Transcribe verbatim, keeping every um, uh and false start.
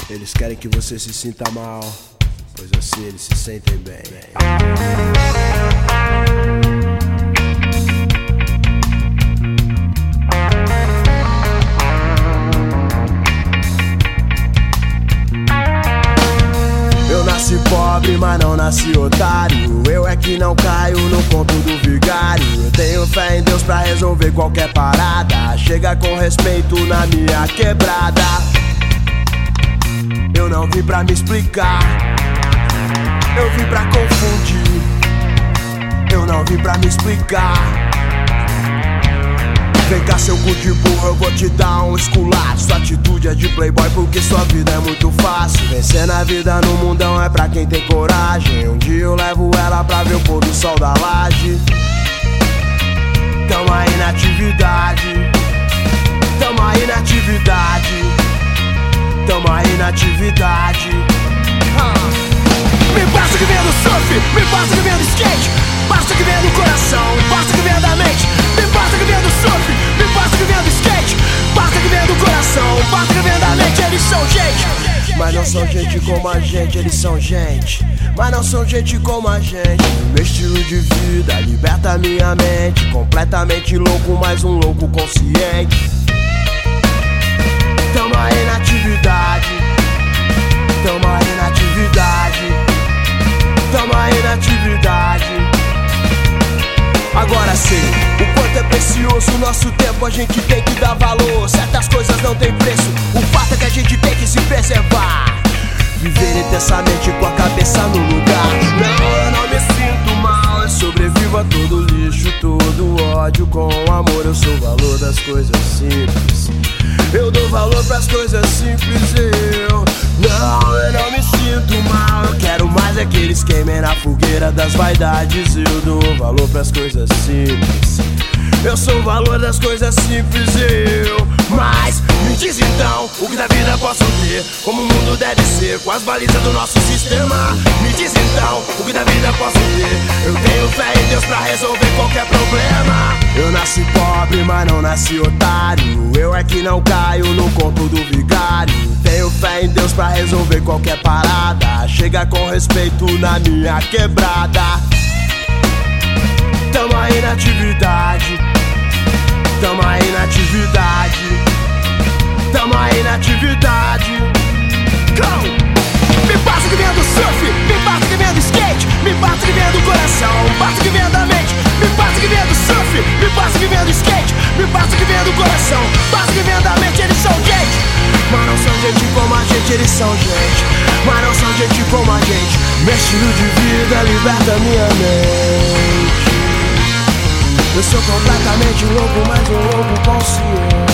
Eles querem que você se sinta mal, pois assim eles se sentem bem. Eu nasci pobre, mas não nasci otário. Eu é que não caio no conto do vigário. Eu tenho fé em Deus pra resolver qualquer parada. Chega com respeito na minha quebrada. Eu não vim pra me explicar, eu vim pra confundir. Eu não vim pra me explicar. Vem cá, seu cu de burro, eu vou te dar um esculacho. Sua atitude é de playboy porque sua vida é muito fácil. Vencer na vida no mundão é pra quem tem coragem. Um dia eu levo ela pra ver o pôr do sol da laje. Tamo aí na atividade, tamo aí na atividade, tamo aí na atividade. Me passa que vem do surf, me passa que vem do skate, passa que vem do coração, passa que vem da mente. Me passa que vem do surf, me passa que vem do skate, passa que vem do coração, passa que vem da mente. Eles são gente, mas não são gente como a gente. Eles são gente, mas não são gente como a gente. Meu estilo de vida liberta minha mente. Completamente louco, mas um louco consciente. Tamo aí na atividade, tamo aí na atividade, tamo aí na atividade. Agora sei o quanto é precioso o nosso tempo, a gente tem que dar valor. Certas coisas não tem preço, o fato é que a gente tem que se preservar. Viver intensamente com a cabeça no lugar. Não, eu não me sinto mal, eu sobrevivo a todo lixo, todo ódio com amor. Eu sou o valor das coisas simples, eu dou valor pras coisas simples. Eu não, eu não me sinto mal, eu quero mais é que eles queimem na fogueira das vaidades. Eu dou valor pras coisas simples, eu sou o valor das coisas simples. Eu, mas me diz então, o que da vida posso ter, como o mundo deve ser, com as balizas do nosso sistema. Me diz então, o que da vida posso ter, eu tenho fé em Deus pra resolver qualquer problema. Eu nasci pobre, mas não nasci otário. Eu é que não caio no conto do vigário. Tenho fé em Deus pra resolver qualquer parada. Chega com respeito na minha quebrada. Tamo aí na atividade, tamo aí na atividade, tamo aí na atividade. Go! Me passa que vem do surf, me passa que vem do skate, me passa que vem do coração, passa que vem da mente. Me passa que vem do surf, me passa que vem do skate, me passa que vem do coração, passa que vem da mente. Eles são gente, mas não são gente como a gente. Eles são gente, mas não são gente como a gente. Meu estilo de vida liberta minha mente. Eu sou completamente louco, mas um louco consciente.